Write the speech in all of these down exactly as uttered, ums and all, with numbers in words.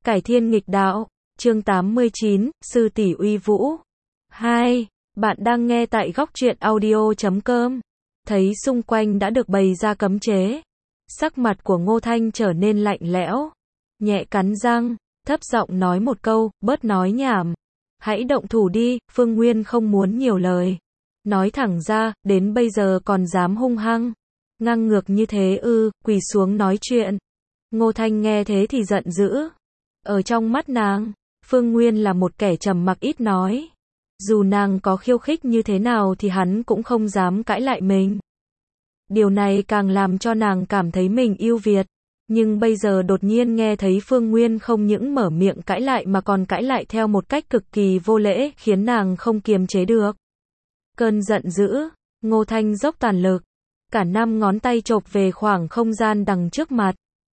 Cải thiên nghịch đạo, chương tám mươi chín, sư tỷ uy vũ. hai. Bạn đang nghe tại góc truyện audio chấm com. Thấy xung quanh đã được bày ra cấm chế. Sắc mặt của Ngô Thanh trở nên lạnh lẽo. Nhẹ cắn răng, thấp giọng nói một câu, bớt nói nhảm. Hãy động thủ đi, Phương Nguyên không muốn nhiều lời. Nói thẳng ra, đến bây giờ còn dám hung hăng. Ngang ngược như thế ư, quỳ xuống nói chuyện. Ngô Thanh nghe thế thì giận dữ. Ở trong mắt nàng, Phương Nguyên là một kẻ trầm mặc ít nói. Dù nàng có khiêu khích như thế nào thì hắn cũng không dám cãi lại mình. Điều này càng làm cho nàng cảm thấy mình ưu việt. Nhưng bây giờ đột nhiên nghe thấy Phương Nguyên không những mở miệng cãi lại mà còn cãi lại theo một cách cực kỳ vô lễ, khiến nàng không kiềm chế được. Cơn giận dữ, Ngô Thanh dốc toàn lực. Cả năm ngón tay chộp về khoảng không gian đằng trước mặt.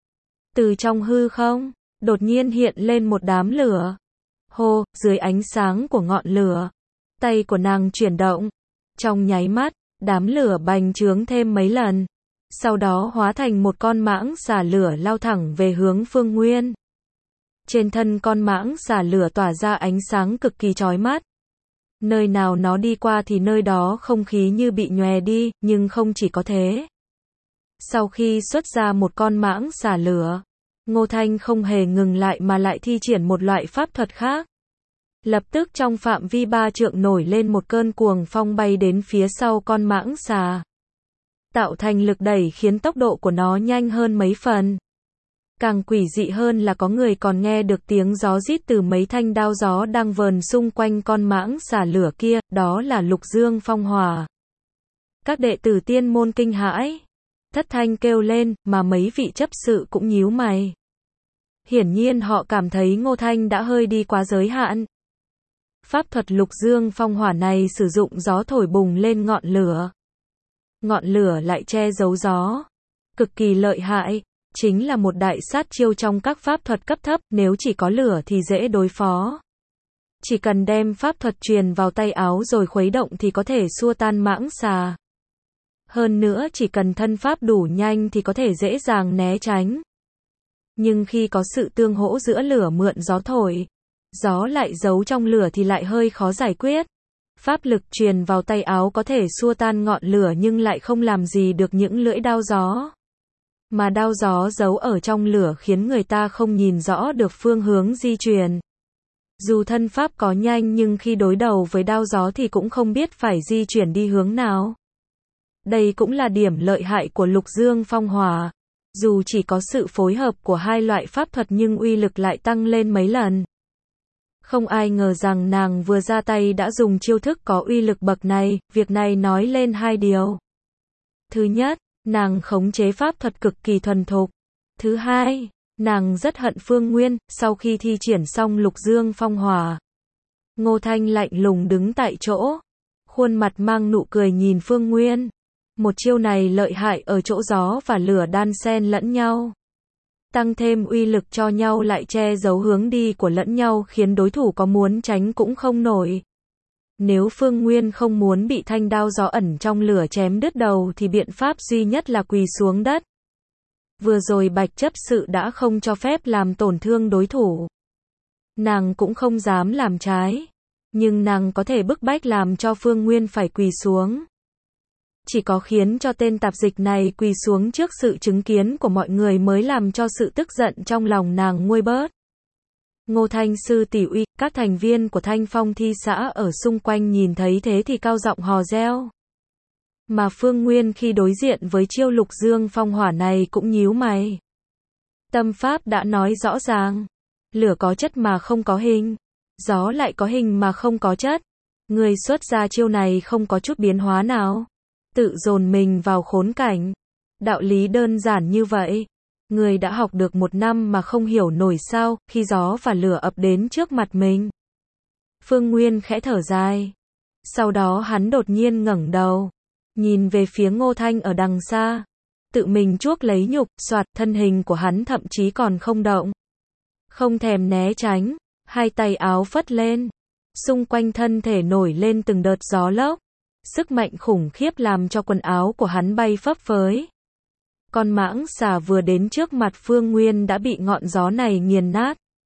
Từ trong hư không, đột nhiên hiện lên một đám lửa. Hô, dưới ánh sáng của ngọn lửa, tay của nàng chuyển động. Trong nháy mắt, đám lửa bành trướng thêm mấy lần. Sau đó hóa thành một con mãng xà lửa lao thẳng về hướng Phương Nguyên. Trên thân con mãng xà lửa tỏa ra ánh sáng cực kỳ chói mắt. Nơi nào nó đi qua thì nơi đó không khí như bị nhòe đi, nhưng không chỉ có thế. Sau khi xuất ra một con mãng xà lửa, Ngô Thanh không hề ngừng lại mà lại thi triển một loại pháp thuật khác. Lập tức trong phạm vi ba trượng nổi lên một cơn cuồng phong bay đến phía sau con mãng xà. Tạo thành lực đẩy khiến tốc độ của nó nhanh hơn mấy phần. Càng quỷ dị hơn là có người còn nghe được tiếng gió rít từ mấy thanh đao gió đang vờn xung quanh con mãng xà lửa kia, đó là Lục Dương Phong Hỏa. Các đệ tử tiên môn kinh hãi, thất thanh kêu lên, mà mấy vị chấp sự cũng nhíu mày. Hiển nhiên họ cảm thấy Ngô Thanh đã hơi đi quá giới hạn. Pháp thuật Lục Dương Phong Hỏa này sử dụng gió thổi bùng lên ngọn lửa. Ngọn lửa lại che giấu gió. Cực kỳ lợi hại, chính là một đại sát chiêu trong các pháp thuật cấp thấp, nếu chỉ có lửa thì dễ đối phó. Chỉ cần đem pháp thuật truyền vào tay áo rồi khuấy động thì có thể xua tan mãng xà. Hơn nữa chỉ cần thân pháp đủ nhanh thì có thể dễ dàng né tránh. Nhưng khi có sự tương hỗ giữa lửa mượn gió thổi, gió lại giấu trong lửa thì lại hơi khó giải quyết. Pháp lực truyền vào tay áo có thể xua tan ngọn lửa nhưng lại không làm gì được những lưỡi đao gió. Mà đao gió giấu ở trong lửa khiến người ta không nhìn rõ được phương hướng di chuyển. Dù thân pháp có nhanh nhưng khi đối đầu với đao gió thì cũng không biết phải di chuyển đi hướng nào. Đây cũng là điểm lợi hại của Lục Dương Phong Hỏa. Dù chỉ có sự phối hợp của hai loại pháp thuật nhưng uy lực lại tăng lên mấy lần. Không ai ngờ rằng nàng vừa ra tay đã dùng chiêu thức có uy lực bậc này, việc này nói lên hai điều. Thứ nhất, nàng khống chế pháp thuật cực kỳ thuần thục. Thứ hai, nàng rất hận Phương Nguyên, sau khi thi triển xong Lục Dương Phong Hỏa. Ngô Thanh lạnh lùng đứng tại chỗ, khuôn mặt mang nụ cười nhìn Phương Nguyên. Một chiêu này lợi hại ở chỗ gió và lửa đan xen lẫn nhau. Tăng thêm uy lực cho nhau lại che giấu hướng đi của lẫn nhau khiến đối thủ có muốn tránh cũng không nổi. Nếu Phương Nguyên không muốn bị thanh đao gió ẩn trong lửa chém đứt đầu thì biện pháp duy nhất là quỳ xuống đất. Vừa rồi Bạch chấp sự đã không cho phép làm tổn thương đối thủ. Nàng cũng không dám làm trái. Nhưng nàng có thể bức bách làm cho Phương Nguyên phải quỳ xuống. Chỉ có khiến cho tên tạp dịch này quỳ xuống trước sự chứng kiến của mọi người mới làm cho sự tức giận trong lòng nàng nguôi bớt. Ngô Thanh sư tỷ uy, các thành viên của Thanh Phong thi xã ở xung quanh nhìn thấy thế thì cao giọng hò reo. Mà Phương Nguyên khi đối diện với chiêu Lục Dương Phong Hỏa này cũng nhíu mày. Tâm pháp đã nói rõ ràng, lửa có chất mà không có hình, gió lại có hình mà không có chất. Người xuất ra chiêu này không có chút biến hóa nào, tự dồn mình vào khốn cảnh. Đạo lý đơn giản như vậy, người đã học được một năm mà không hiểu nổi sao, khi gió và lửa ập đến trước mặt mình. Phương Nguyên khẽ thở dài. Sau đó hắn đột nhiên ngẩng đầu, nhìn về phía Ngô Thanh ở đằng xa. Tự mình chuốc lấy nhục, soạt, thân hình của hắn thậm chí còn không động. Không thèm né tránh, hai tay áo phất lên. Xung quanh thân thể nổi lên từng đợt gió lốc. Sức mạnh khủng khiếp làm cho quần áo của hắn bay phấp phới. Con mãng xà vừa đến trước mặt Phương Nguyên đã bị ngọn gió này nghiền nát.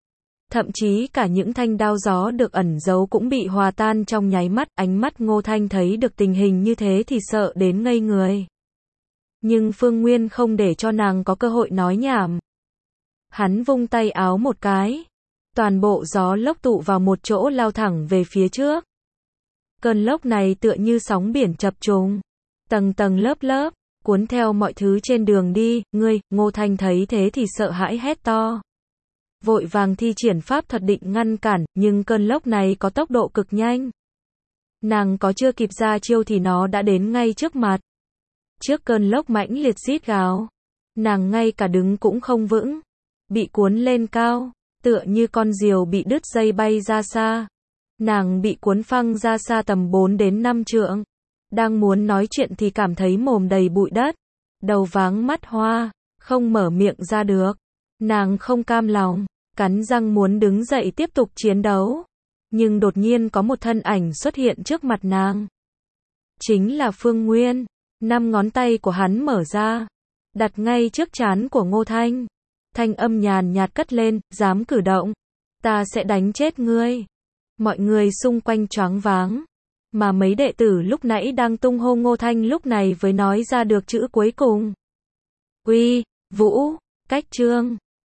Thậm chí cả những thanh đao gió được ẩn giấu cũng bị hòa tan trong nháy mắt, ánh mắt Ngô Thanh thấy được tình hình như thế thì sợ đến ngây người. Nhưng Phương Nguyên không để cho nàng có cơ hội nói nhảm. Hắn vung tay áo một cái, toàn bộ gió lốc tụ vào một chỗ lao thẳng về phía trước. Cơn lốc này tựa như sóng biển chập trùng, tầng tầng lớp lớp, cuốn theo mọi thứ trên đường đi. Ngươi, Ngô Thanh thấy thế thì sợ hãi hét to. Vội vàng thi triển pháp thuật định ngăn cản, nhưng cơn lốc này có tốc độ cực nhanh. Nàng có chưa kịp ra chiêu thì nó đã đến ngay trước mặt. Trước cơn lốc mãnh liệt rít gào, nàng ngay cả đứng cũng không vững, bị cuốn lên cao, tựa như con diều bị đứt dây bay ra xa. Nàng bị cuốn phăng ra xa tầm bốn đến năm trượng. Đang muốn nói chuyện thì cảm thấy mồm đầy bụi đất, đầu váng mắt hoa, không mở miệng ra được. Nàng không cam lòng, cắn răng muốn đứng dậy tiếp tục chiến đấu. Nhưng đột nhiên có một thân ảnh xuất hiện trước mặt nàng. Chính là Phương Nguyên. Năm ngón tay của hắn mở ra, đặt ngay trước trán của Ngô Thanh. Thanh âm nhàn nhạt cất lên, dám cử động, ta sẽ đánh chết ngươi. Mọi người xung quanh choáng váng. Mà mấy đệ tử lúc nãy đang tung hô Ngô Thanh lúc này mới nói ra được chữ cuối cùng. Uy, Vũ, Cách Trương.